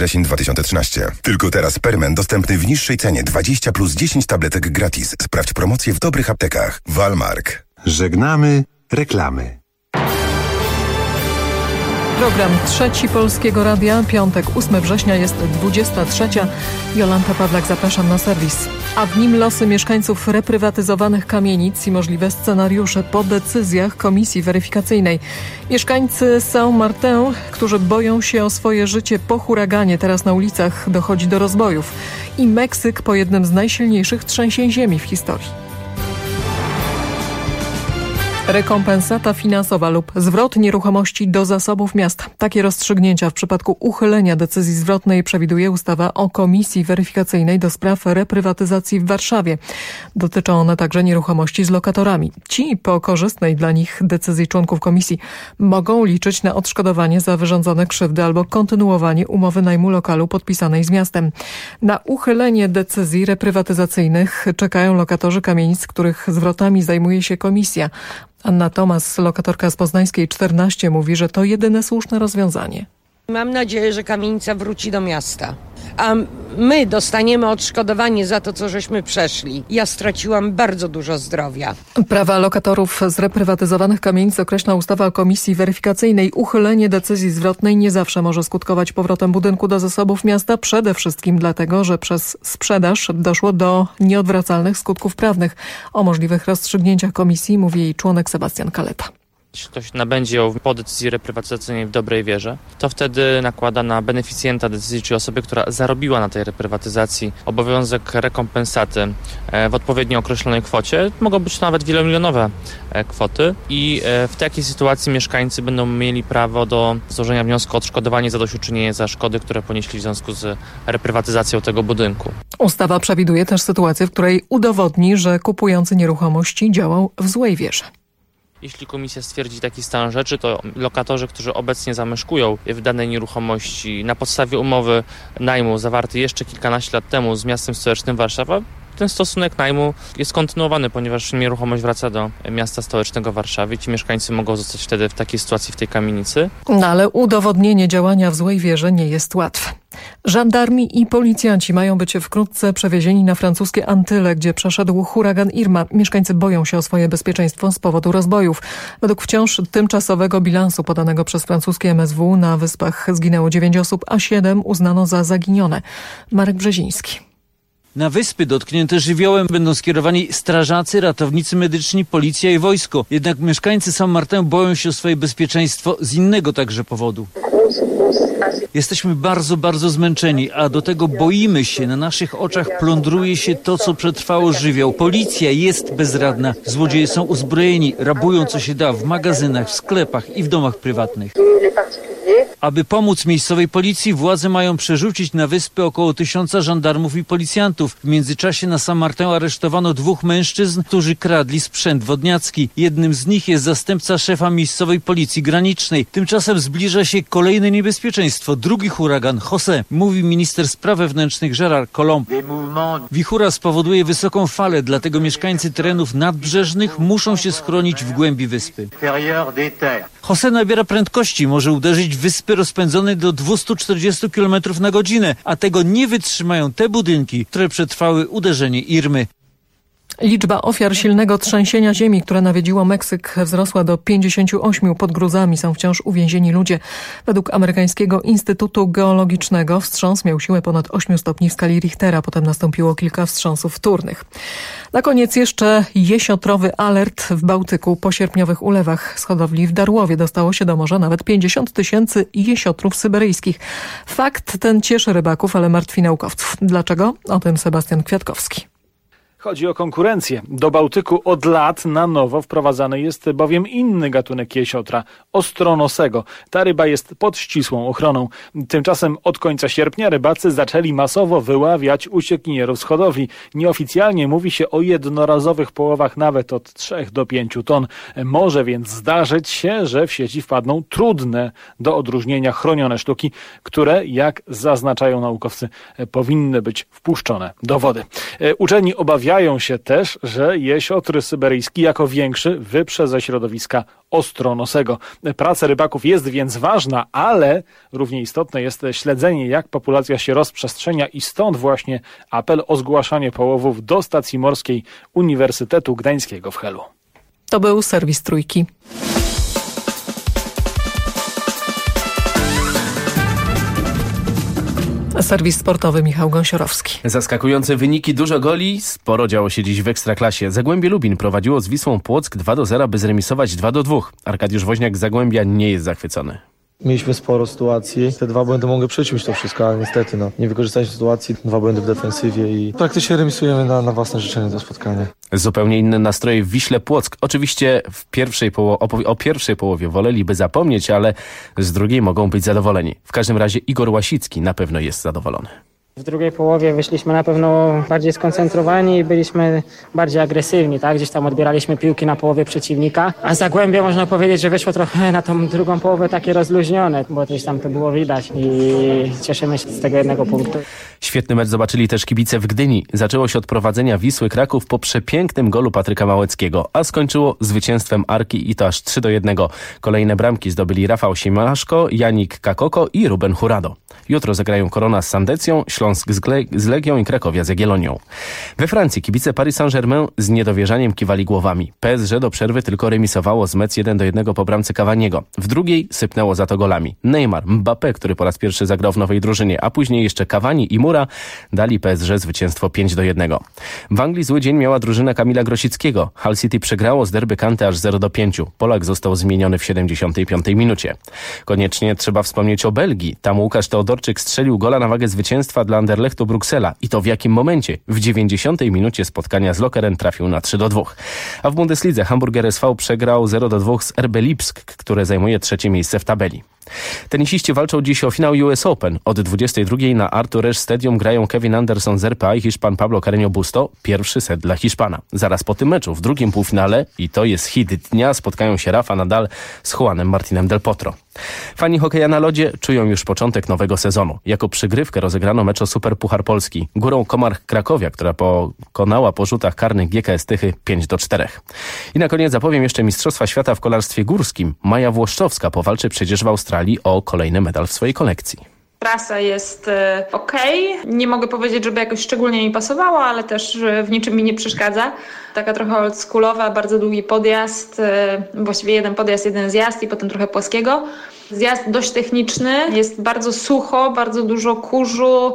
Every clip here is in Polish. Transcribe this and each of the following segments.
Wrzesień 2013. Tylko teraz Permen dostępny w niższej cenie 20 plus 10 tabletek gratis. Sprawdź promocję w dobrych aptekach. Walmark. Żegnamy reklamy. Program Trzeci Polskiego Radia, piątek 8 września jest 23. Jolanta Pawlak, zapraszam na serwis. A w nim losy mieszkańców reprywatyzowanych kamienic i możliwe scenariusze po decyzjach komisji weryfikacyjnej. Mieszkańcy Saint-Martin, którzy boją się o swoje życie po huraganie, teraz na ulicach dochodzi do rozbojów. I Meksyk po jednym z najsilniejszych trzęsień ziemi w historii. Rekompensata finansowa lub zwrot nieruchomości do zasobów miast. Takie rozstrzygnięcia w przypadku uchylenia decyzji zwrotnej przewiduje ustawa o Komisji Weryfikacyjnej do spraw reprywatyzacji w Warszawie. Dotyczą one także nieruchomości z lokatorami. Ci po korzystnej dla nich decyzji członków komisji mogą liczyć na odszkodowanie za wyrządzone krzywdy albo kontynuowanie umowy najmu lokalu podpisanej z miastem. Na uchylenie decyzji reprywatyzacyjnych czekają lokatorzy kamienic, których zwrotami zajmuje się komisja. Anna Tomas, lokatorka z Poznańskiej 14, mówi, że to jedyne słuszne rozwiązanie. Mam nadzieję, że kamienica wróci do miasta, a my dostaniemy odszkodowanie za to, co żeśmy przeszli. Ja straciłam bardzo dużo zdrowia. Prawa lokatorów z reprywatyzowanych kamienic określa ustawa o Komisji Weryfikacyjnej. Uchylenie decyzji zwrotnej nie zawsze może skutkować powrotem budynku do zasobów miasta, przede wszystkim dlatego, że przez sprzedaż doszło do nieodwracalnych skutków prawnych. O możliwych rozstrzygnięciach komisji mówi jej członek Sebastian Kaleta. Jeśli ktoś nabędzie ją po decyzji reprywatyzacyjnej w dobrej wierze, to wtedy nakłada na beneficjenta decyzji, czyli osobę, która zarobiła na tej reprywatyzacji, obowiązek rekompensaty w odpowiednio określonej kwocie. Mogą być to nawet wielomilionowe kwoty i w takiej sytuacji mieszkańcy będą mieli prawo do złożenia wniosku o odszkodowanie, zadośćuczynienie za szkody, które ponieśli w związku z reprywatyzacją tego budynku. Ustawa przewiduje też sytuację, w której udowodni, że kupujący nieruchomości działał w złej wierze. Jeśli komisja stwierdzi taki stan rzeczy, to lokatorzy, którzy obecnie zamieszkują w danej nieruchomości na podstawie umowy najmu zawartej jeszcze kilkanaście lat temu z miastem stołecznym Warszawa, ten stosunek najmu jest kontynuowany, ponieważ nieruchomość wraca do miasta stołecznego Warszawy i ci mieszkańcy mogą zostać wtedy w takiej sytuacji w tej kamienicy. No ale udowodnienie działania w złej wierze nie jest łatwe. Żandarmi i policjanci mają być wkrótce przewiezieni na francuskie Antyle, gdzie przeszedł huragan Irma. Mieszkańcy boją się o swoje bezpieczeństwo z powodu rozbojów. Według wciąż tymczasowego bilansu podanego przez francuskie MSW na Wyspach zginęło 9 osób, a 7 uznano za zaginione. Marek Brzeziński. Na wyspy dotknięte żywiołem będą skierowani strażacy, ratownicy medyczni, policja i wojsko. Jednak mieszkańcy Saint-Martin boją się o swoje bezpieczeństwo z innego także powodu. Jesteśmy bardzo zmęczeni, a do tego boimy się. Na naszych oczach plądruje się to, co przetrwało żywioł. Policja jest bezradna. Złodzieje są uzbrojeni, rabują co się da w magazynach, w sklepach i w domach prywatnych. Aby pomóc miejscowej policji, władze mają przerzucić na wyspy około 1000 żandarmów i policjantów. W międzyczasie na Saint-Martin aresztowano 2 mężczyzn, którzy kradli sprzęt wodniacki. Jednym z nich jest zastępca szefa miejscowej policji granicznej. Tymczasem zbliża się kolejne niebezpieczeństwo. Drugi huragan, José, mówi minister spraw wewnętrznych Gérard Collomb. Wichura spowoduje wysoką falę, dlatego mieszkańcy terenów nadbrzeżnych muszą się schronić w głębi wyspy. José nabiera prędkości, może uderzyć w wyspy rozpędzone do 240 km na godzinę, a tego nie wytrzymają te budynki, które przetrwały uderzenie Irmy. Liczba ofiar silnego trzęsienia ziemi, które nawiedziło Meksyk, wzrosła do 58. Pod gruzami są wciąż uwięzieni ludzie. Według amerykańskiego Instytutu Geologicznego wstrząs miał siłę ponad 8 stopni w skali Richtera. Potem nastąpiło kilka wstrząsów wtórnych. Na koniec jeszcze jesiotrowy alert w Bałtyku. Po sierpniowych ulewach z hodowli w Darłowie dostało się do morza nawet 50 000 jesiotrów syberyjskich. Fakt ten cieszy rybaków, ale martwi naukowców. Dlaczego? O tym Sebastian Kwiatkowski. Chodzi o konkurencję. Do Bałtyku od lat na nowo wprowadzany jest bowiem inny gatunek jesiotra, ostronosego. Ta ryba jest pod ścisłą ochroną. Tymczasem od końca sierpnia rybacy zaczęli masowo wyławiać uciekinierów z hodowli. Nieoficjalnie mówi się o jednorazowych połowach nawet od 3 do 5 ton. Może więc zdarzyć się, że w sieci wpadną trudne do odróżnienia chronione sztuki, które, jak zaznaczają naukowcy, powinny być wpuszczone do wody. Uczeni obawiają Obawiają się też, że jesiotr syberyjski jako większy wyprzedza środowiska ostronosego. Praca rybaków jest więc ważna, ale równie istotne jest śledzenie, jak populacja się rozprzestrzenia i stąd właśnie apel o zgłaszanie połowów do stacji morskiej Uniwersytetu Gdańskiego w Helu. To był serwis Trójki. Serwis sportowy Michał Gąsiorowski. Zaskakujące wyniki, dużo goli, sporo działo się dziś w Ekstraklasie. Zagłębie Lubin prowadziło z Wisłą Płock 2-0, by zremisować 2-2. Arkadiusz Woźniak z Zagłębia nie jest zachwycony. Mieliśmy sporo sytuacji. Te 2 błędy mogły przyćmić to wszystko, ale niestety nie wykorzystaliśmy sytuacji. 2 błędy w defensywie i praktycznie remisujemy na własne życzenie do spotkania. Zupełnie inne nastroje w Wiśle Płock. Oczywiście o pierwszej połowie woleliby zapomnieć, ale z drugiej mogą być zadowoleni. W każdym razie Igor Łasicki na pewno jest zadowolony. W drugiej połowie wyszliśmy na pewno bardziej skoncentrowani i byliśmy bardziej agresywni, tak? Gdzieś tam odbieraliśmy piłki na połowie przeciwnika, a Zagłębie można powiedzieć, że wyszło trochę na tą drugą połowę takie rozluźnione, bo gdzieś tam to było widać i cieszymy się z tego 1 punktu. Świetny mecz zobaczyli też kibice w Gdyni. Zaczęło się od prowadzenia Wisły Kraków po przepięknym golu Patryka Małeckiego, a skończyło zwycięstwem Arki i to aż 3-1. Kolejne bramki zdobyli Rafał Siemaszko, Janik Kakoko i Ruben Hurado. Jutro zagrają Korona z Sandecją, Śląsk z Legią i Krakowia z Jagiellonią. We Francji kibice Paris Saint-Germain z niedowierzaniem kiwali głowami. PSG do przerwy tylko remisowało z Metz 1-1 po bramce Cavaniego. W drugiej sypnęło za to golami. Neymar, Mbappé, który po raz pierwszy zagrał w nowej drużynie, a później jeszcze Cavani i Mura dali PSG zwycięstwo 5-1. W Anglii zły dzień miała drużyna Kamila Grosickiego. Hull City przegrało z Derby County aż 0-5. Polak został zmieniony w 75. minucie. Koniecznie trzeba wspomnieć o Belgii. Tam Łukasz Teodorczyk strzelił gola na wagę zwycięstwa dla Anderlechtu Bruksela. I to w jakim momencie? W 90. minucie spotkania z Lokeren trafił na 3-2. A w Bundeslidze Hamburger SV przegrał 0-2 z RB Lipsk, które zajmuje 3. miejsce w tabeli. Tenisiści walczą dziś o finał US Open. Od 22 na Arthur Ashe Stadium grają Kevin Anderson z RPA i Hiszpan Pablo Carreño Busto. Pierwszy set dla Hiszpana. Zaraz po tym meczu w drugim półfinale, i to jest hit dnia, spotkają się Rafa Nadal z Juanem Martinem del Potro. Fani hokeja na lodzie czują już początek nowego sezonu. Jako przygrywkę rozegrano mecz o Superpuchar Polski. Górą Komarch Krakowia, która pokonała po rzutach karnych GKS Tychy 5-4. I na koniec zapowiem jeszcze Mistrzostwa Świata w kolarstwie górskim. Maja Włoszczowska powalczy przecież w Australii o kolejny medal w swojej kolekcji. Trasa jest okej. Nie mogę powiedzieć, żeby jakoś szczególnie mi pasowała, ale też w niczym mi nie przeszkadza. Taka trochę oldschoolowa, bardzo długi podjazd, właściwie jeden podjazd, jeden zjazd i potem trochę płaskiego. Zjazd dość techniczny, jest bardzo sucho, bardzo dużo kurzu.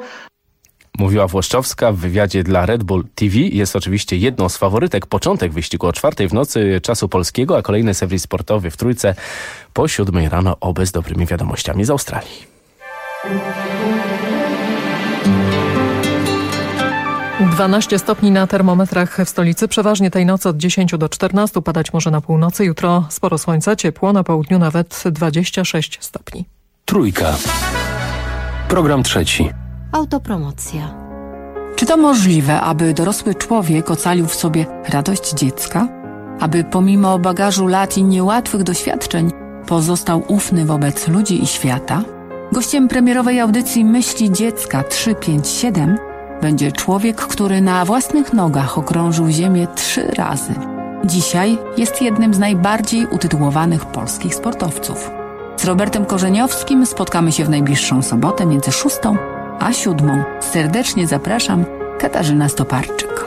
Mówiła Włoszczowska w wywiadzie dla Red Bull TV. Jest oczywiście jedną z faworytek. Początek wyścigu o 4:00 w nocy czasu polskiego, a kolejny serwis sportowy w Trójce po 7:00 rano, oby z dobrymi wiadomościami z Australii. 12 stopni na termometrach w stolicy. Przeważnie tej nocy od 10 do 14. Padać może na północy. Jutro sporo słońca, ciepło, na południu nawet 26 stopni. Trójka. Program trzeci. Autopromocja. Czy to możliwe, aby dorosły człowiek ocalił w sobie radość dziecka? Aby pomimo bagażu lat i niełatwych doświadczeń pozostał ufny wobec ludzi i świata? Gościem premierowej audycji Myśli Dziecka 357 będzie człowiek, który na własnych nogach okrążył ziemię 3 razy. Dzisiaj jest jednym z najbardziej utytułowanych polskich sportowców. Z Robertem Korzeniowskim spotkamy się w najbliższą sobotę między 6 a 7. Serdecznie zapraszam, Katarzyna Stoparczyk.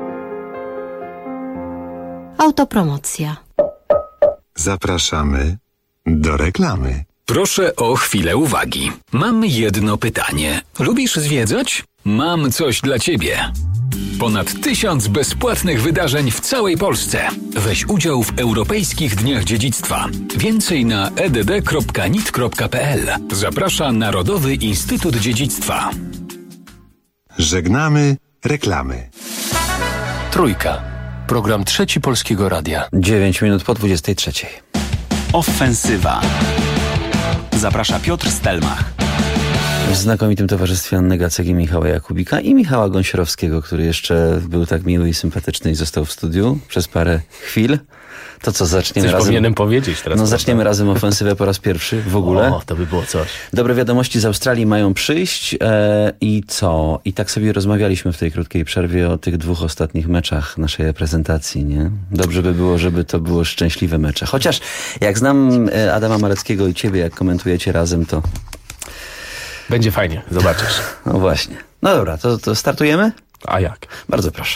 Autopromocja. Zapraszamy do reklamy. Proszę o chwilę uwagi. Mam jedno pytanie. Lubisz zwiedzać? Mam coś dla Ciebie. Ponad 1000 bezpłatnych wydarzeń w całej Polsce. Weź udział w Europejskich Dniach Dziedzictwa. Więcej na edd.nit.pl. Zaprasza Narodowy Instytut Dziedzictwa. Żegnamy reklamy. Trójka. Program trzeci Polskiego Radia. 9 minut po 23. Ofensywa. Zaprasza Piotr Stelmach. W znakomitym towarzystwie Anny Gacek i Michała Jakubika i Michała Gąsiorowskiego, który jeszcze był tak miły i sympatyczny i został w studiu przez parę chwil. To co, zaczniemy Coś razem? powinienem powiedzieć teraz. No zaczniemy razem ofensywę po raz pierwszy w ogóle. O, to by było coś. Dobre wiadomości z Australii mają przyjść i co? I tak sobie rozmawialiśmy w tej krótkiej przerwie o tych 2 ostatnich meczach naszej reprezentacji, nie? Dobrze by było, żeby to było szczęśliwe mecze. Chociaż jak znam Adama Maleckiego i ciebie, jak komentujecie razem, to... Będzie fajnie, zobaczysz. No właśnie. No dobra, to startujemy? A jak? Bardzo proszę.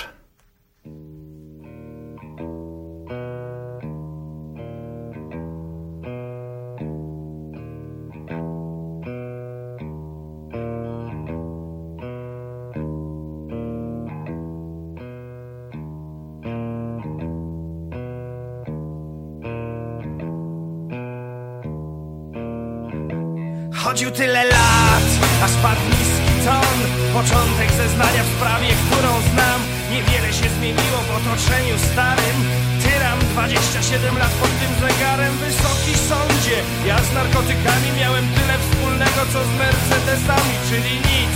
Chodził tyle lat, aż padł niski ton. Początek zeznania w sprawie, którą znam. Niewiele się zmieniło w otoczeniu starym. Tyran, 27 lat pod tym zegarem. Wysoki sądzie, ja z narkotykami miałem tyle wspólnego co z Mercedesami, czyli nic.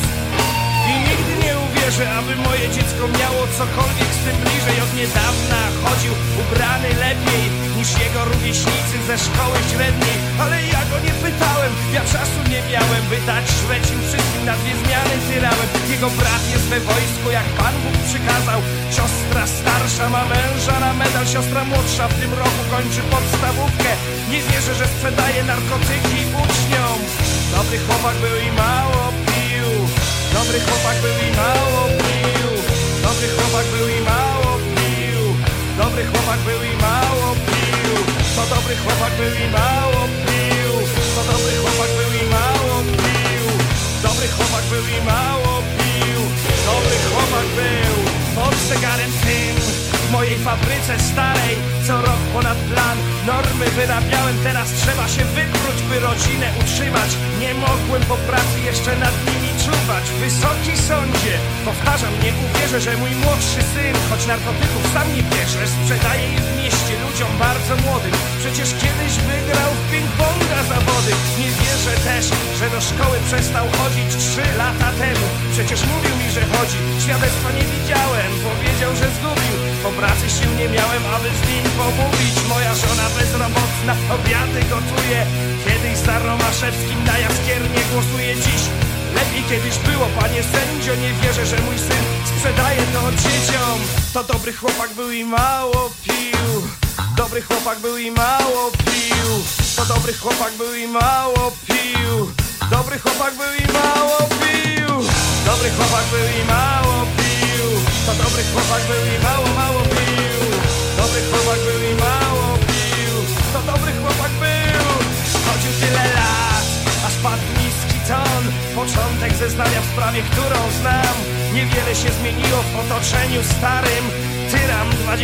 I nigdy nie uwierzę, aby moje dziecko miało cokolwiek z tym bliżej. Od niedawna chodził ubrany lepiej niż jego rówieśnicy ze szkoły średniej. Ale ja go nie pytałem, ja czasu nie miałem, by dać szweć im wszystkim na 2 zmiany tyrałem. Jego brat jest we wojsku, jak Pan Bóg przykazał. Siostra starsza ma męża na medal, siostra młodsza w tym roku kończy podstawówkę. Nie wierzę, że sprzedaje narkotyki uczniom. Dobry chłopak był i mało pił. Dobry chłopak był i mało pił. Dobry chłopak był i mało pił. Dobry chłopak był i mało pił. To dobry chłopak był i mało pił. To dobry chłopak był i mało pił. Dobry chłopak był i mało pił. Dobry chłopak był pod zegarem tym w mojej fabryce starej. Co rok ponad plan, normy wyrabiałem. Teraz trzeba się wykluć, by rodzinę utrzymać. Nie mogłem po pracy jeszcze nad nimi czuwać. Wysoki sądzie, powtarzam, nie uwierzę, że mój młodszy syn, choć narkotyków sam nie bierze, sprzedaje je w mieście ludziom bardzo młodym. Przecież kiedyś wygrał w ping-ponga zawody. Nie wierzę też, że do szkoły przestał chodzić 3 lata temu. Przecież mówił mi, że chodzi, świadectwa nie widziałem. Powiedział, że zgubił, po pracy się nie miałem, aby z nim pomówić. Moja żona bezrobotna obiady gotuje. Kiedyś za Romaszewskim na Jaskiernie głosuje. Dziś lepiej kiedyś było, panie sędzio. Nie wierzę, że mój syn sprzedaje to dzieciom. To dobry chłopak był i mało pił. Dobry chłopak był i mało pił. To dobry chłopak był i mało pił. Dobry chłopak był i mało pił. Dobry chłopak był i mało pił. To dobry chłopak był i mało pił. Dobry chłopak był i mało pił. To dobry chłopak był. Chodził tyle lat, aż padł niski ton. Początek zeznania w sprawie, którą znam. Niewiele się zmieniło w otoczeniu starym. Tyran,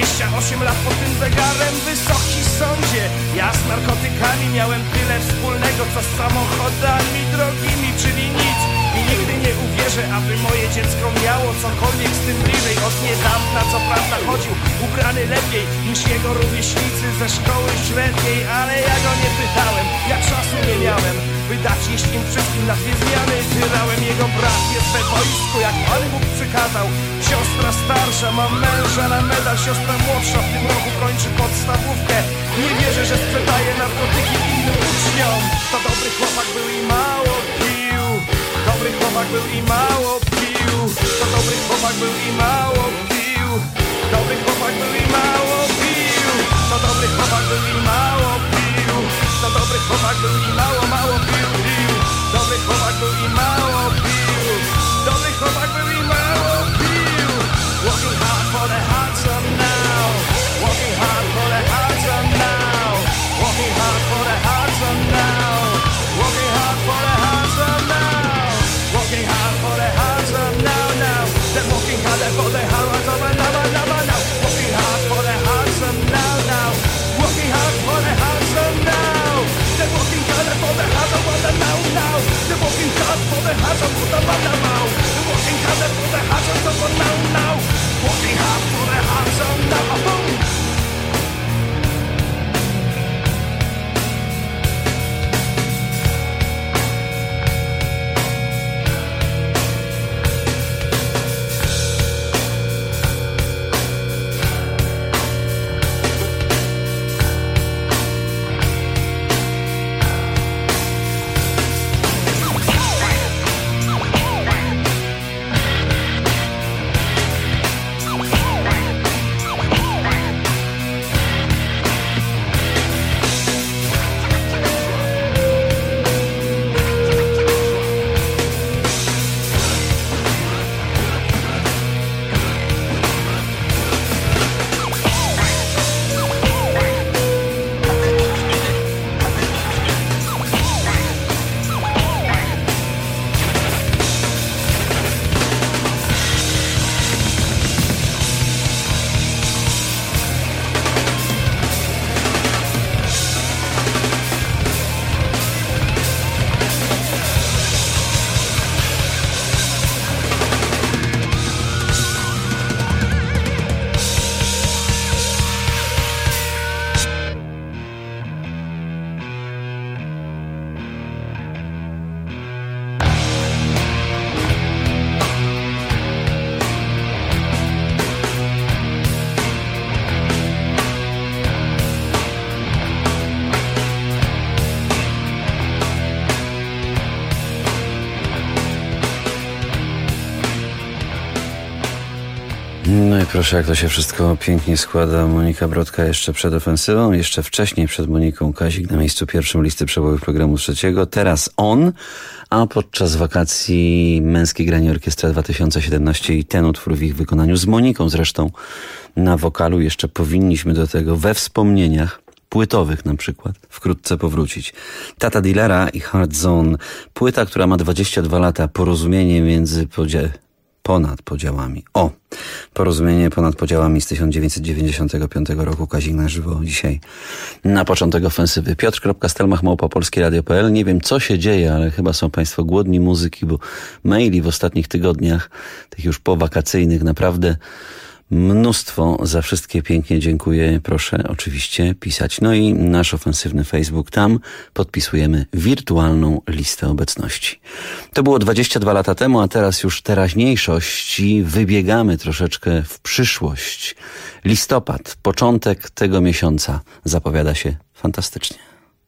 28 lat pod tym zegarem. Wysoki sądzie, ja z narkotykami miałem tyle wspólnego co z samochodami drogimi, czyli nic. I nigdy nie uwierzę, aby moje dziecko miało cokolwiek z tym bliżej. Od niedawna co prawda chodził ubrany lepiej niż jego rówieśnicy ze szkoły średniej. Ale ja go nie pytałem, ja czasu nie miałem, by dać jeść im wszystkim na 2 zmiany tyrałem. Jego brat jest we wojsku, jak Pan Bóg przykazał. Siostra starsza ma męża na medal. Siostra młodsza w tym roku kończy podstawówkę. Nie wierzę, że sprzedaje narkotyki innym uczniom. To dobry chłopak był i mało pił. Dobry chłopak był i mało pił. To dobry chłopak był i mało pił. Dobry chłopak był i mało pił. To dobry chłopak był i mało pił. To dobry chłopak był i mało pił. Dobry chłopak był i mało pił. Dobry chłopak był i mało pił. Working hard for the hearts of now. Working hard for the hearts of now. Working hard for the hearts of now. Working hard for the hearts of now. Working hard for the hearts of now, now. They're working hard for the hearts of now, now, now. Working hard for the hearts of now, now. Working hard for the hearts of now. They're working hard for the hearts of now, now. They're working hard for the hearts of now. They're working hard for the hearts of now, now. Working hard for the hearts of now. No i proszę, jak to się wszystko pięknie składa. Monika Brodka jeszcze przed ofensywą, jeszcze wcześniej przed Moniką Kazik na miejscu pierwszym listy przebojów programu trzeciego. Teraz on, a podczas wakacji Męskie Granie Orkiestra 2017 i ten utwór w ich wykonaniu z Moniką zresztą na wokalu. Jeszcze powinniśmy do tego we wspomnieniach płytowych na przykład wkrótce powrócić. Tata Dillera i Hard Zone. Płyta, która ma 22 lata. Porozumienie między ponad podziałami. Porozumienie ponad podziałami z 1995 roku. Kazik na żywo dzisiaj na początek ofensywy. Piotr.stelmach@polskieradio.pl. Nie wiem, co się dzieje, ale chyba są Państwo głodni muzyki, bo maili w ostatnich tygodniach, tych już powakacyjnych, naprawdę mnóstwo. Za wszystkie pięknie dziękuję. Proszę oczywiście pisać. No i nasz ofensywny Facebook. Tam podpisujemy wirtualną listę obecności. To było 22 lata temu, a teraz już teraźniejszość i wybiegamy troszeczkę w przyszłość. Listopad, początek tego miesiąca zapowiada się fantastycznie.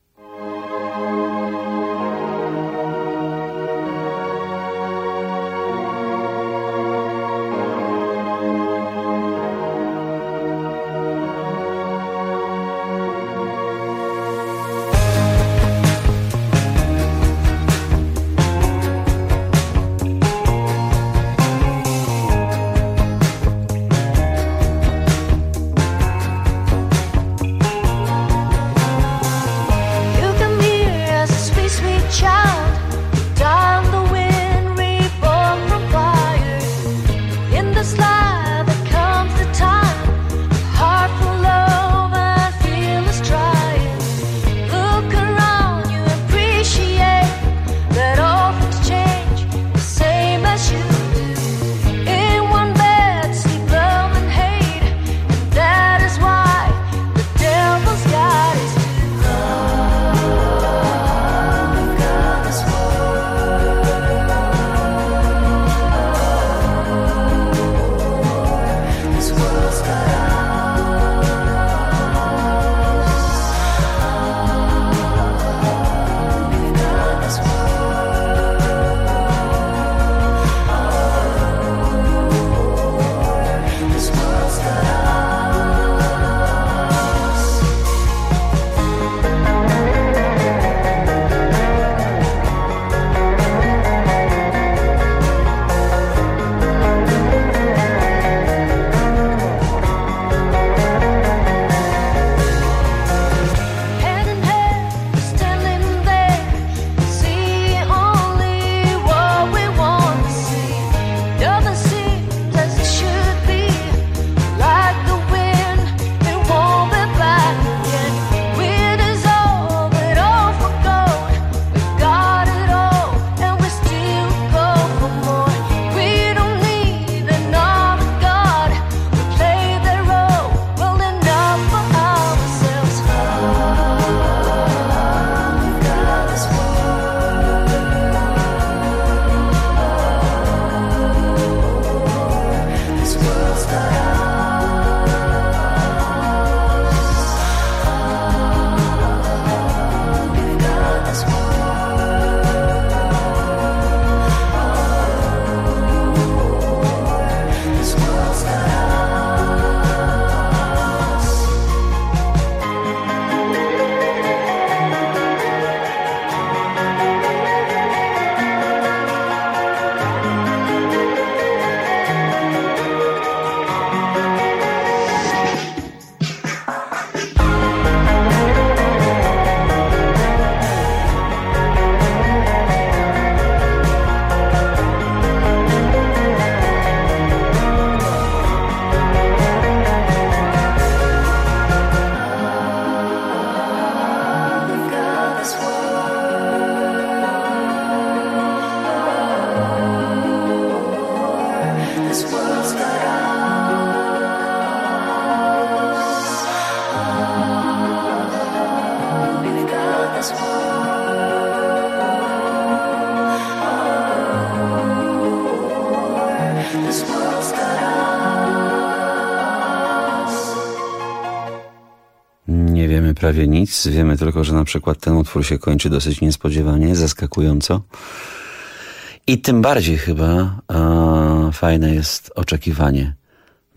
Nie wiemy prawie nic, wiemy tylko, że na przykład ten utwór się kończy dosyć niespodziewanie, zaskakująco. I tym bardziej chyba fajne jest oczekiwanie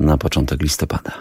na początek listopada.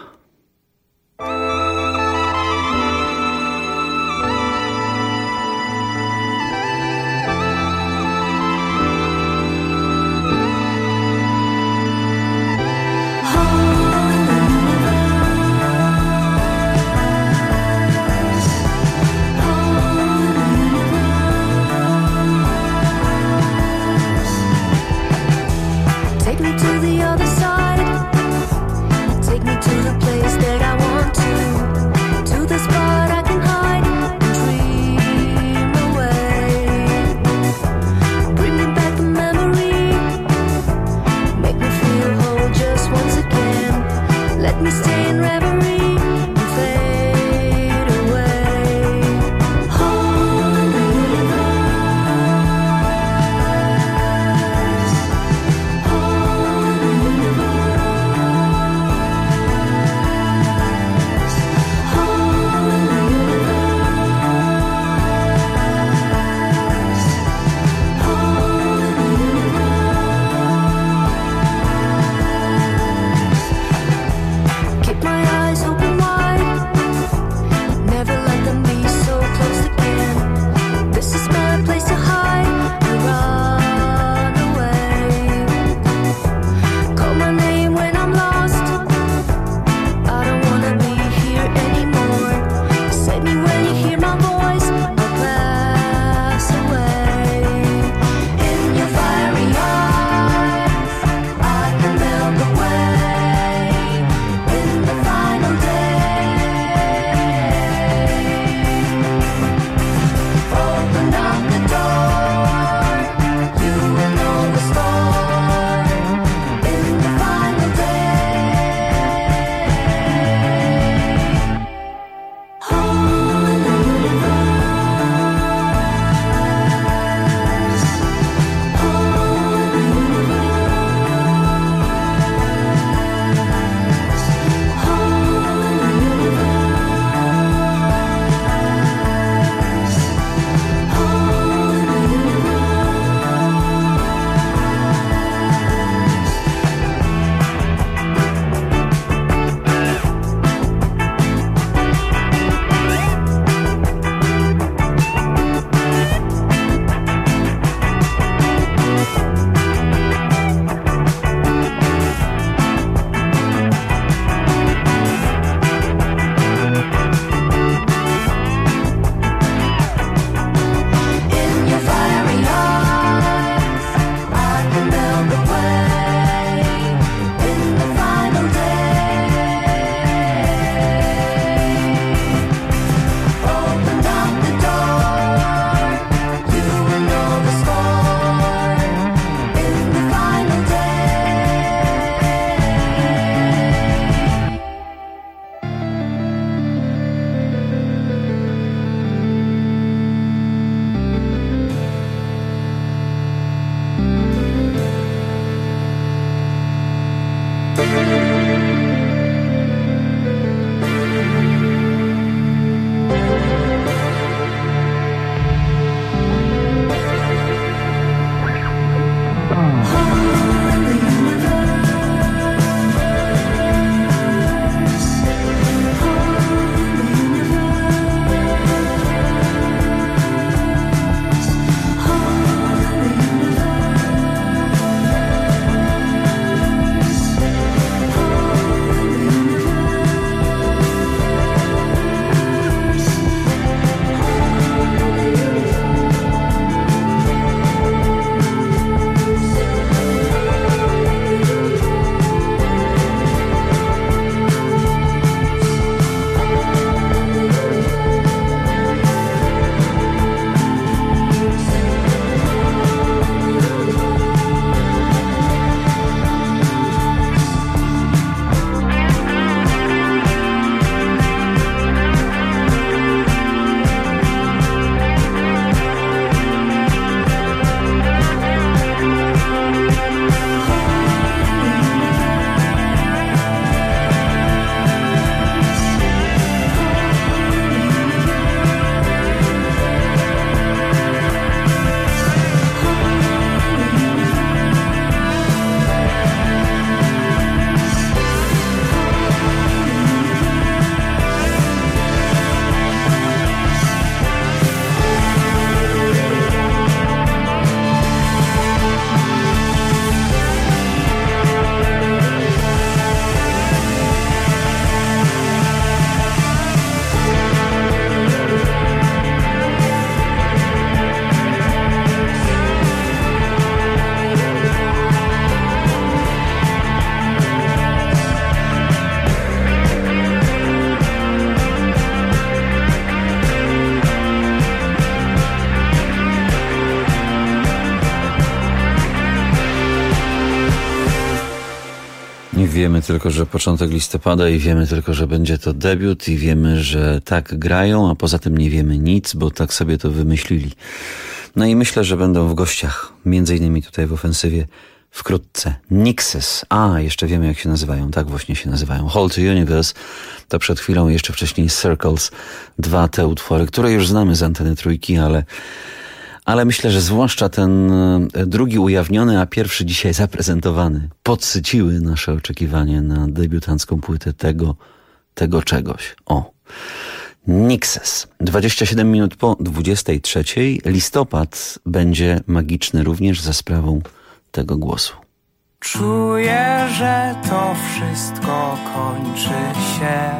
I wiemy tylko, że początek listopada i wiemy tylko, że będzie to debiut i wiemy, że tak grają, a poza tym nie wiemy nic, bo tak sobie to wymyślili. No i myślę, że będą w gościach, między innymi tutaj w ofensywie, wkrótce. Nixes. Jeszcze wiemy, jak się nazywają. Tak właśnie się nazywają. Whole to Universe. To przed chwilą jeszcze wcześniej Circles. 2 te utwory, które już znamy z Anteny Trójki, ale myślę, że zwłaszcza ten drugi ujawniony, a pierwszy dzisiaj zaprezentowany podsyciły nasze oczekiwanie na debiutancką płytę tego czegoś. Nixes. 27 minut po 23. Listopad będzie magiczny również za sprawą tego głosu. Czuję, że to wszystko kończy się.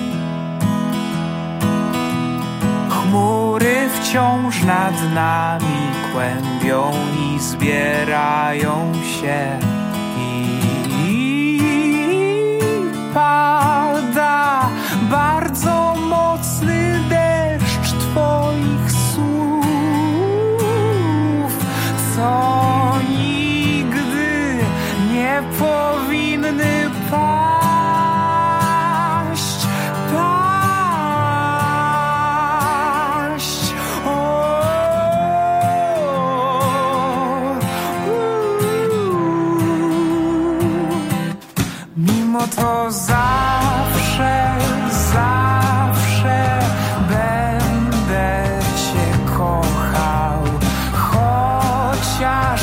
Chmury wciąż nad nami kłębią i zbierają się. I pada bardzo mocny deszcz twoich słów, co nie powinny paść. Mimo to zawsze będę cię kochał, chociaż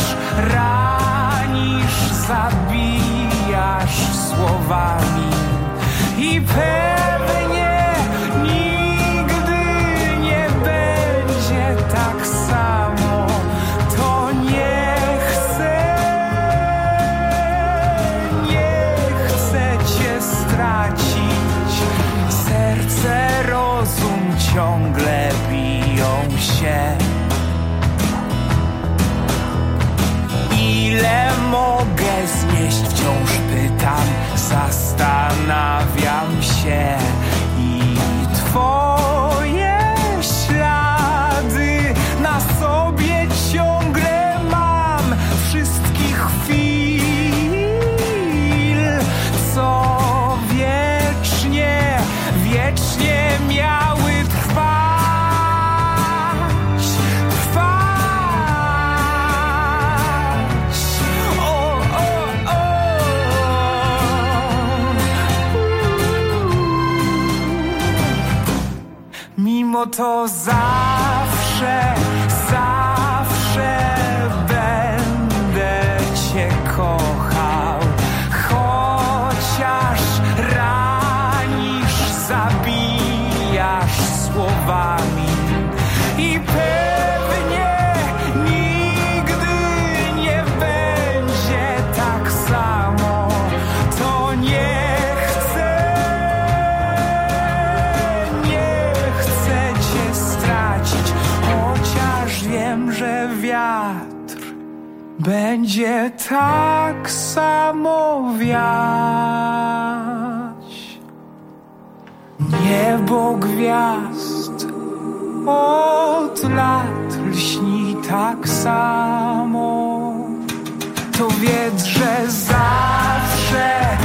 zabijasz słowami i pewnie nigdy nie będzie tak samo. To nie chcę cię stracić. Serce, rozum ciągle biją się. Ile mogę znieść, wciąż pytam, zastanawiam się. I twoje ślady na sobie ciągle mam, wszystkich chwil, co wiecznie miały trwać. Mimo to zawsze będę cię kochał, chociaż ranisz, zabijasz słowami i pewnie nigdy nie będzie tak samo. To nie wiem, że wiatr będzie tak samo wiać. Niebo gwiazd od lat lśni tak samo. To wiedz, że zawsze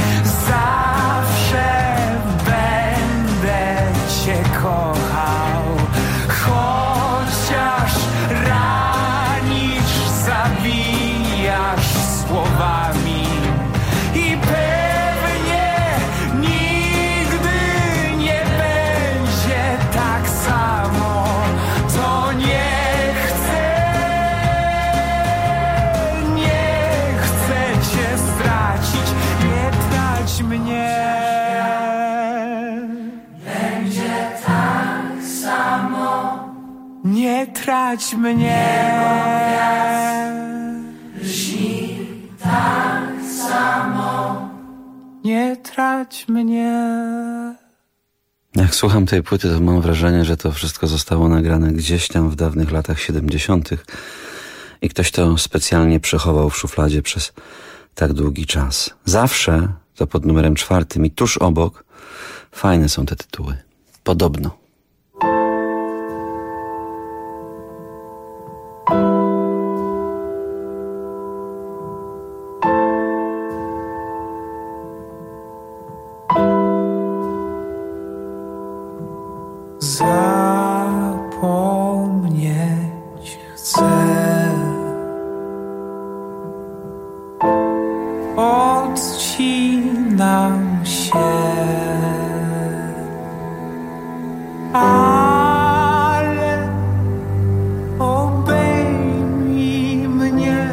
będę cię kochał, chociaż ranisz, zabijasz słowami i pewnie nigdy nie będzie tak samo. To nie chcę cię stracić, nie trać mnie. Będzie tak samo. Nie trać mnie. Lśni tak samo. Nie trać mnie. Jak słucham tej płyty, to mam wrażenie, że to wszystko zostało nagrane gdzieś tam w dawnych latach 70. i ktoś to specjalnie przechował w szufladzie przez tak długi czas. Zawsze to pod numerem 4 i tuż obok fajne są te tytuły. Podobno. odcinam się, ale obejmij mnie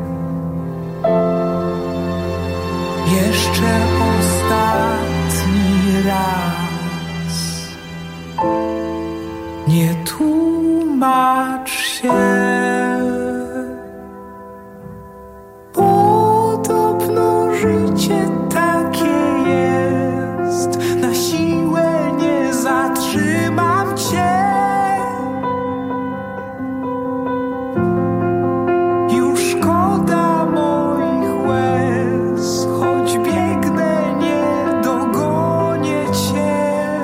jeszcze ostatni raz. Nie tłumacz się. Podobno życie takie jest, na siłę nie zatrzymam cię. Już szkoda moich łez, choć biegnę, nie dogonię cię.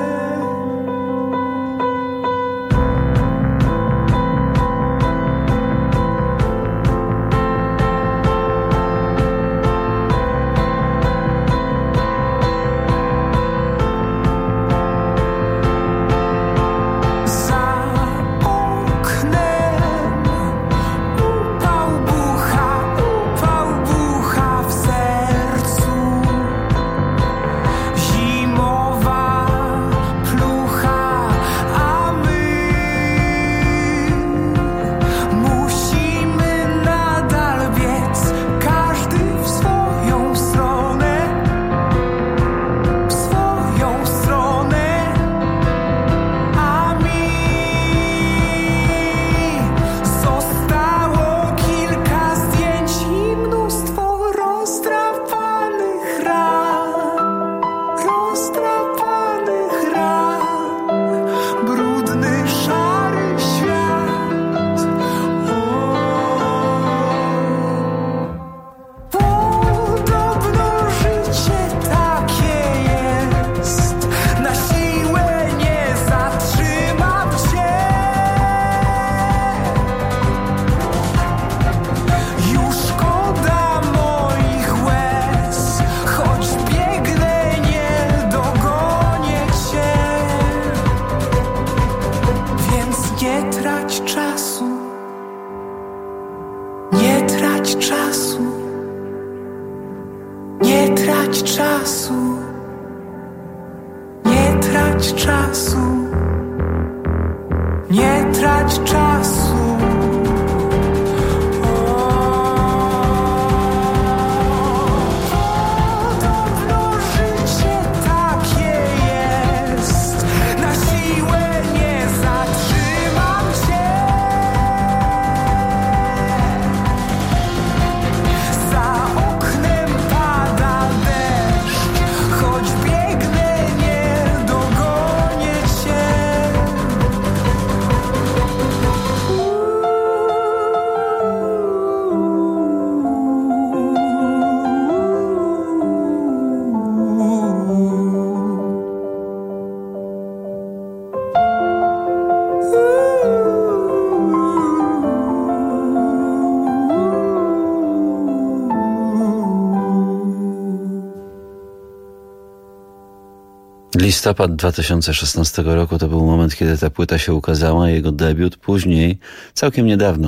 Listopad 2016 roku to był moment, kiedy ta płyta się ukazała, jego debiut. Później, całkiem niedawno,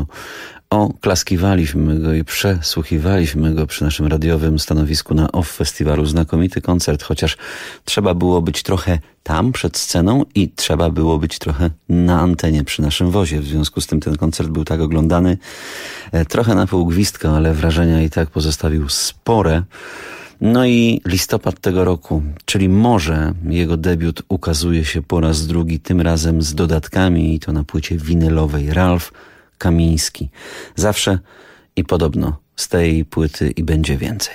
oklaskiwaliśmy go i przesłuchiwaliśmy go przy naszym radiowym stanowisku na OFF Festiwalu. Znakomity koncert, chociaż trzeba było być trochę tam przed sceną i trzeba było być trochę na antenie przy naszym wozie. W związku z tym ten koncert był tak oglądany, trochę na pół gwizdka, ale wrażenia i tak pozostawił spore. No i listopad tego roku, czyli może jego debiut ukazuje się po raz drugi, tym razem z dodatkami i to na płycie winylowej. Ralf Kamiński. Zawsze i podobno z tej płyty i będzie więcej.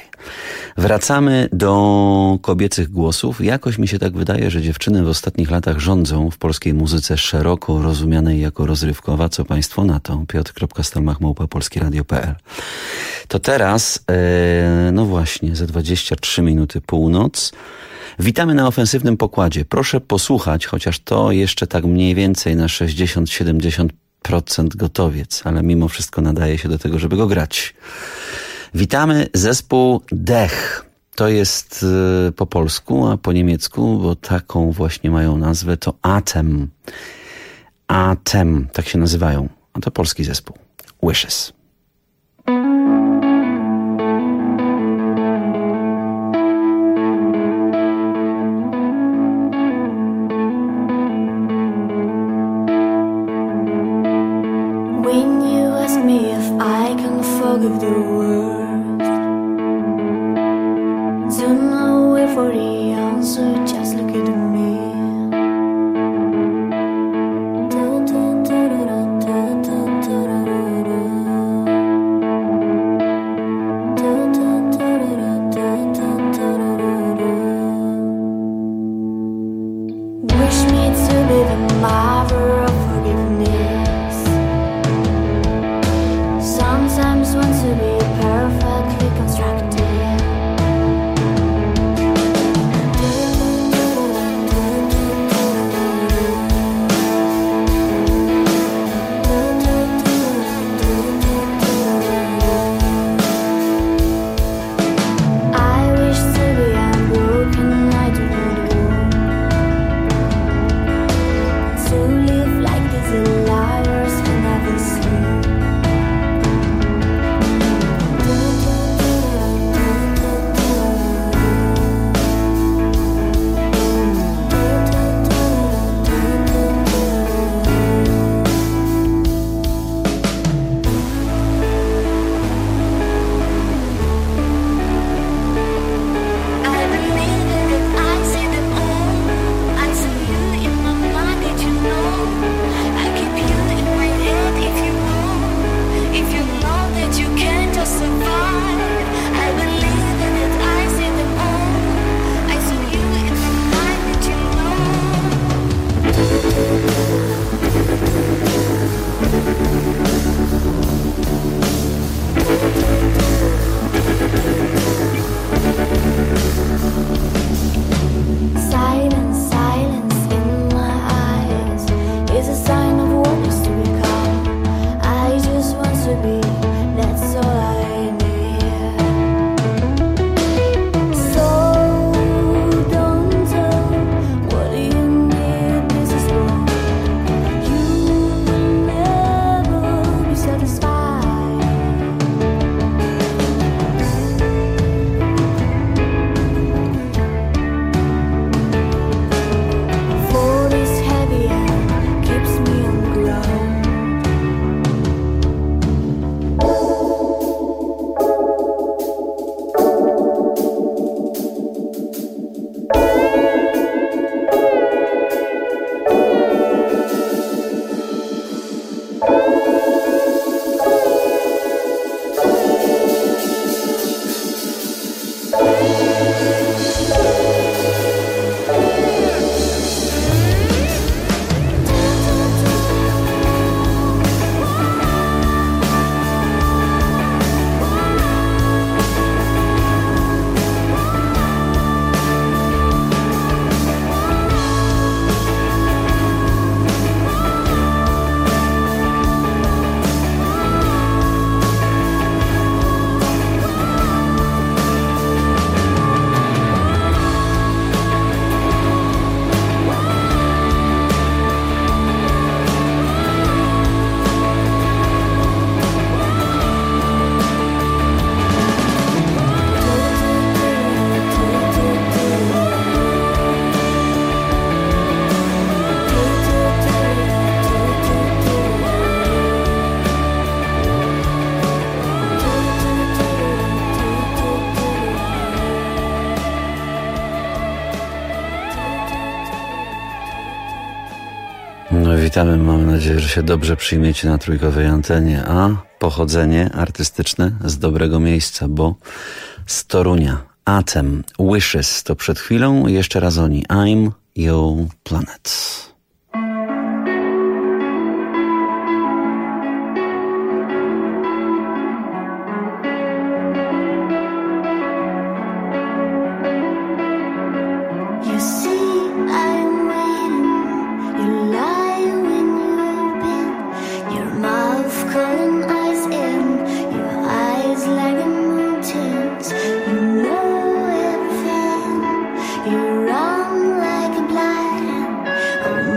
Wracamy do kobiecych głosów. Jakoś mi się tak wydaje, że dziewczyny w ostatnich latach rządzą w polskiej muzyce szeroko rozumianej jako rozrywkowa. Co państwo na to? piotr.stelmach@polskieradio.pl. To teraz, no właśnie, za 23 minuty północ. Witamy na ofensywnym pokładzie. Proszę posłuchać, chociaż to jeszcze tak mniej więcej na 60-70% gotowiec, ale mimo wszystko nadaje się do tego, żeby go grać. Witamy zespół Dech. To jest po polsku, a po niemiecku, bo taką właśnie mają nazwę, to Atem. Atem, tak się nazywają. A to polski zespół. Wishes. for the answer, just look at me. Wish me to be the mother of forgiveness. Sometimes want to be perfectly constructed. I wish to be unbroken, I do not go. To live like these liars who never sleep. I believe that I see them all. I saw you in my mind, did you know? I keep you in my head if you know that you can't just survive. I believe that I see them all. I saw you in my mind, did you Silence, silence in my eyes is a sign of what is to become. I just want to be, that's all I need. So don't tell what you need, this is wrong. You will never be satisfied. For this heavy air keeps me on the ground. No witamy, mam nadzieję, że się dobrze przyjmiecie na trójkowej antenie, a pochodzenie artystyczne z dobrego miejsca, bo z Torunia. Atem, Wishes to przed chwilą, jeszcze raz oni. I'm Your Planet. You see, I'm waiting. You lie when you've been. Your mouth calling eyes in. Your eyes like the mountains. You know everything. You run like a blind. Oh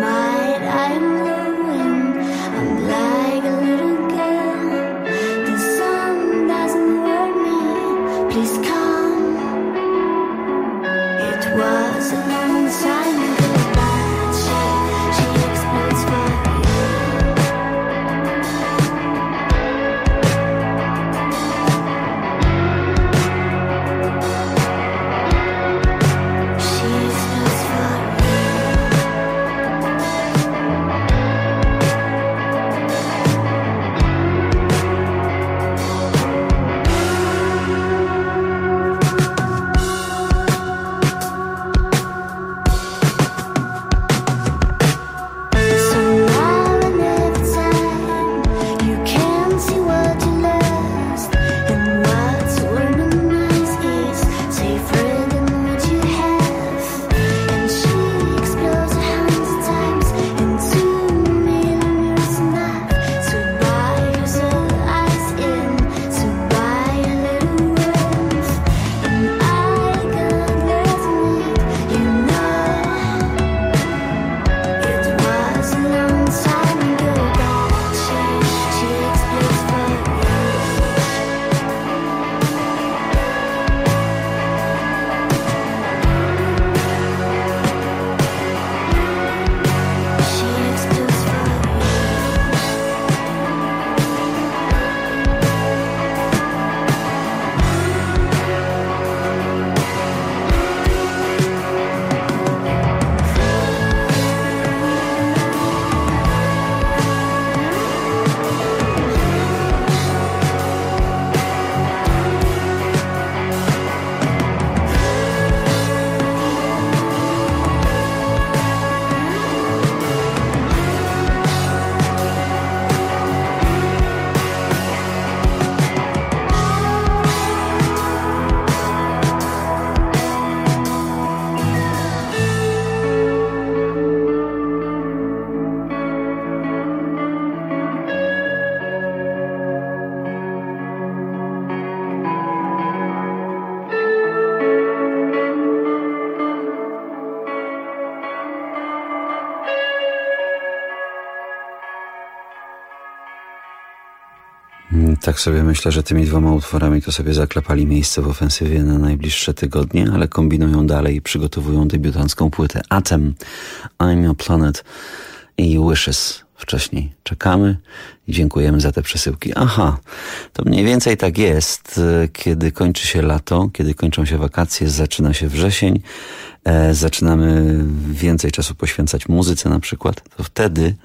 Tak sobie myślę, że tymi 2 utworami to sobie zaklepali miejsce w ofensywie na najbliższe tygodnie, ale kombinują dalej i przygotowują debiutancką płytę Atom, I'm Your Planet i Wishes. Wcześniej czekamy i dziękujemy za te przesyłki. Aha, to mniej więcej tak jest, kiedy kończy się lato, kiedy kończą się wakacje, zaczyna się wrzesień, zaczynamy więcej czasu poświęcać muzyce na przykład, to wtedy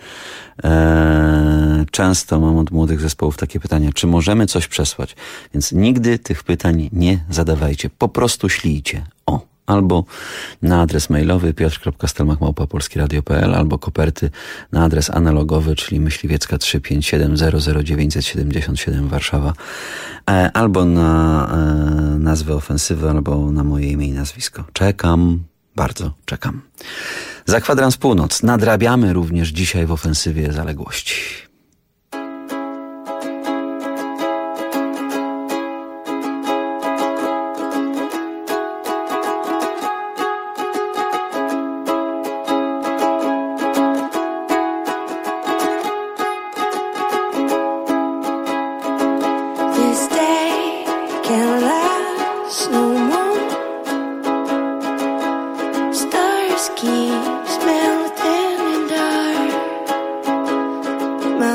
często mam od młodych zespołów takie pytania, czy możemy coś przesłać? Więc nigdy tych pytań nie zadawajcie, po prostu ślijcie. Albo na adres mailowy piotr.stelmach@polskieradio.pl, albo koperty na adres analogowy, czyli Myśliwiecka 357 00977 Warszawa, albo na nazwę ofensywy, albo na moje imię i nazwisko. Czekam, bardzo czekam. Za kwadrans północ nadrabiamy również dzisiaj w ofensywie zaległości. This day can't last no more. Stars keep melting in dark. My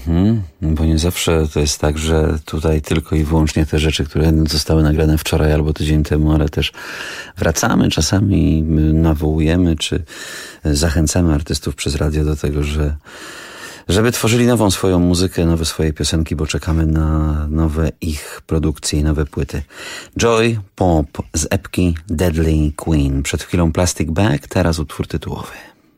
Bo nie zawsze to jest tak, że tutaj tylko i wyłącznie te rzeczy, które zostały nagrane wczoraj albo tydzień temu, ale też wracamy czasami, nawołujemy czy zachęcamy artystów przez radio do tego, żeby tworzyli nową swoją muzykę, nowe swoje piosenki, bo czekamy na nowe ich produkcje i nowe płyty. Joy Pop z epki Deadly Queen. Przed chwilą Plastic Bag, teraz utwór tytułowy.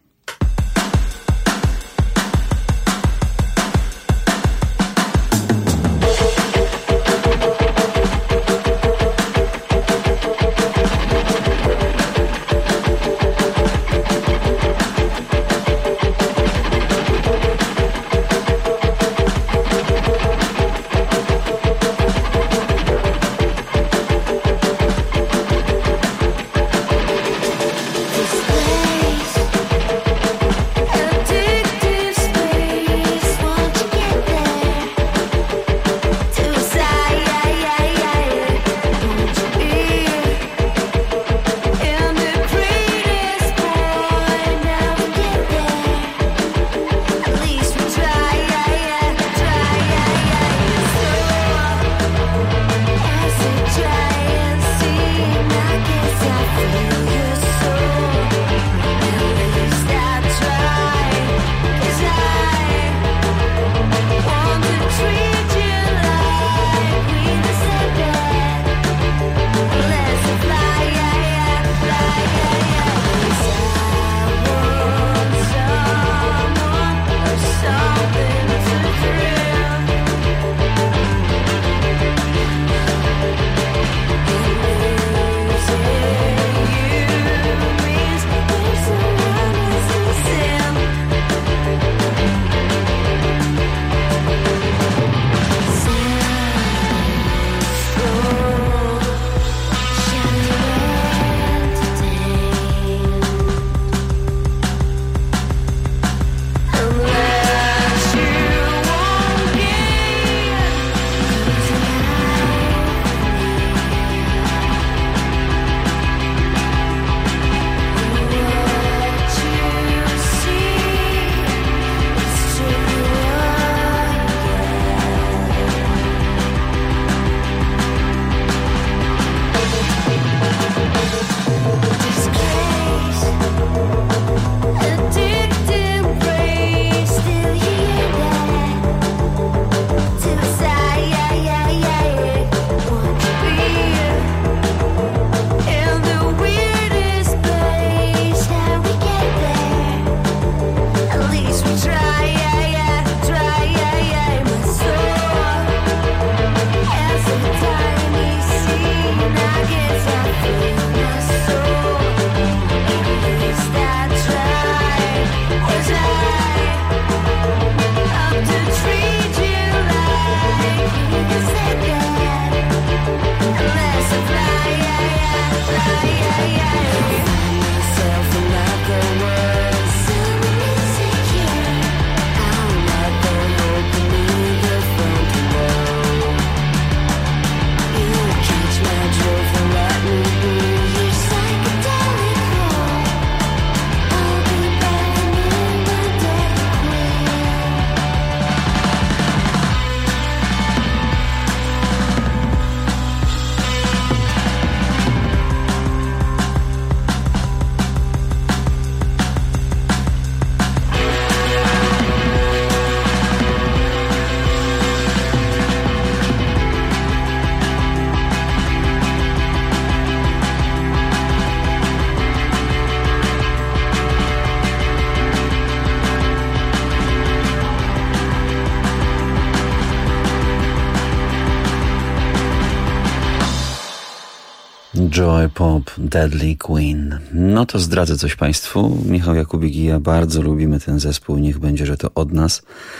Joy Pop, Deadly Queen. No to zdradzę coś Państwu. Michał Jakubik i ja bardzo lubimy ten zespół. Niech będzie, że to od nas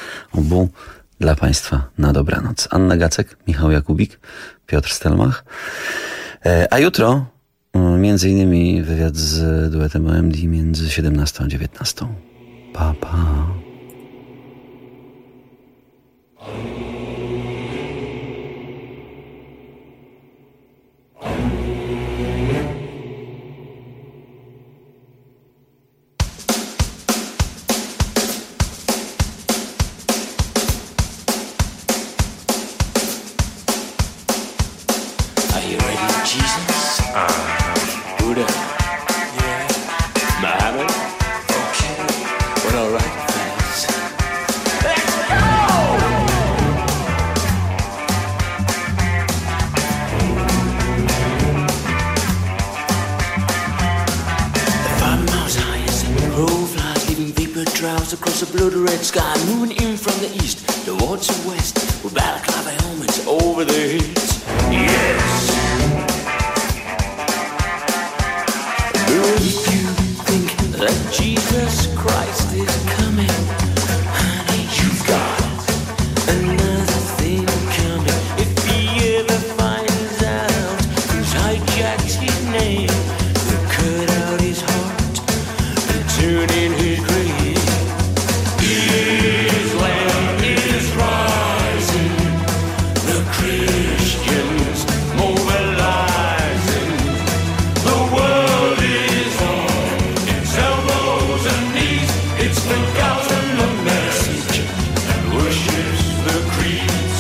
obu dla Państwa na dobranoc. Anna Gacek, Michał Jakubik, Piotr Stelmach. A jutro między innymi wywiad z duetem OMD między 17 a 19. Pa, pa. Are you ready, Jesus? Buddha? Yeah. Muhammad? Okay. Well, all right, fellas. Let's go! 5 miles high as a crow flies, leaving vapor trails across the blood-red sky, moving in from the east towards the west, with balaclava helmets over their heads. Yes. If you think that Jesus Christ is coming, honey, you've got another thing coming. If he ever finds out who's hijacked his name, they'll cut out his heart and turn in his grave. Islam is rising, the Christians mobilizing, the world is on its elbows and knees. It's forgotten the message and worships the creeds.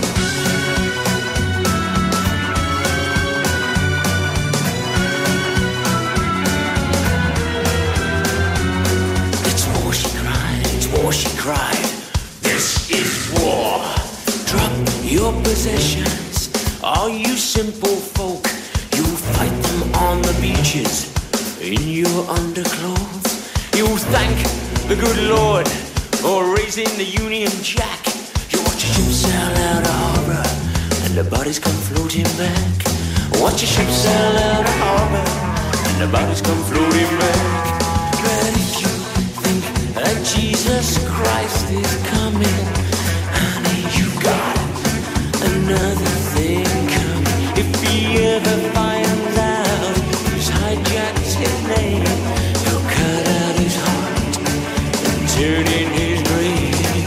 It's war, she cried, it's war, she cried. This is war. Drop your possessions, all you simple folk. You fight them on the beaches in your underclothes. You thank the good Lord for raising the Union Jack. You watch a ship sail out of harbor and the bodies come floating back. Watch a ship sail out of harbor and the bodies come floating back. But if you think that Jesus Christ is coming, honey, you've got another thing coming. If he ever finds out who's hijacked his name, he'll cut out his heart and turn in his grave.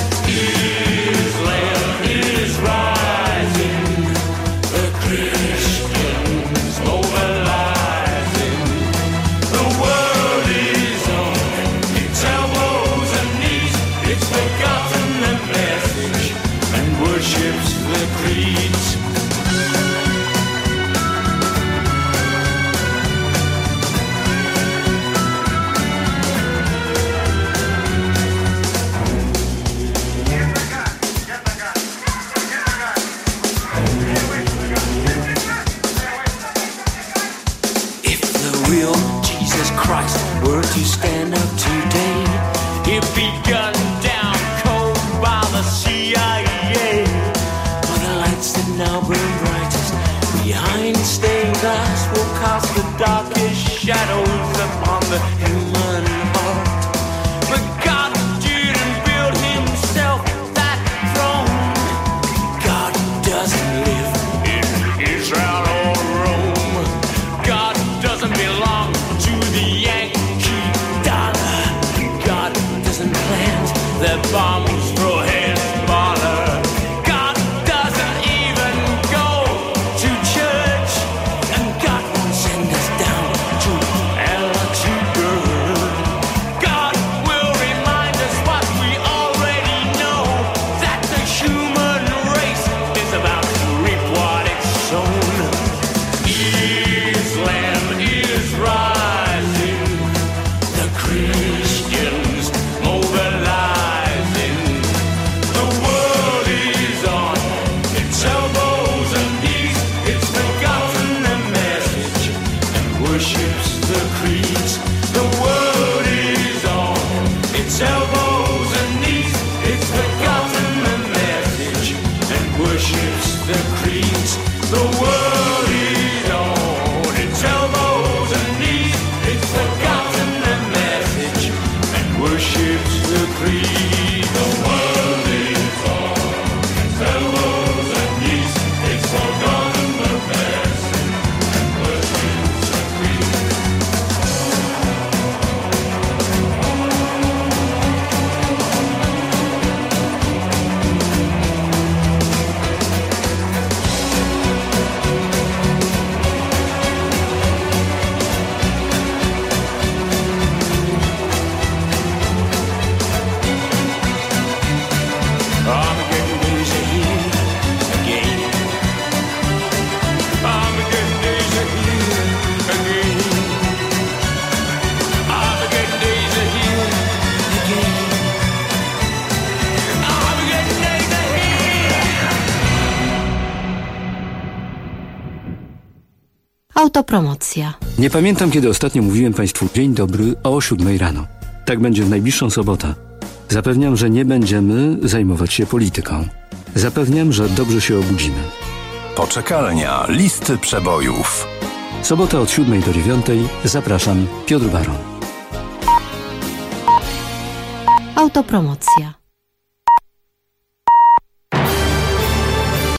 Islam is rising, the Christians mobilizing, the world is on its elbows and knees. It's forgotten Autopromocja. Nie pamiętam, kiedy ostatnio mówiłem Państwu dzień dobry o 7 rano. Tak będzie w najbliższą sobotę. Zapewniam, że nie będziemy zajmować się polityką. Zapewniam, że dobrze się obudzimy. Poczekalnia. Listy przebojów. Sobota od 7 do 9. Zapraszam, Piotr Baron. Autopromocja.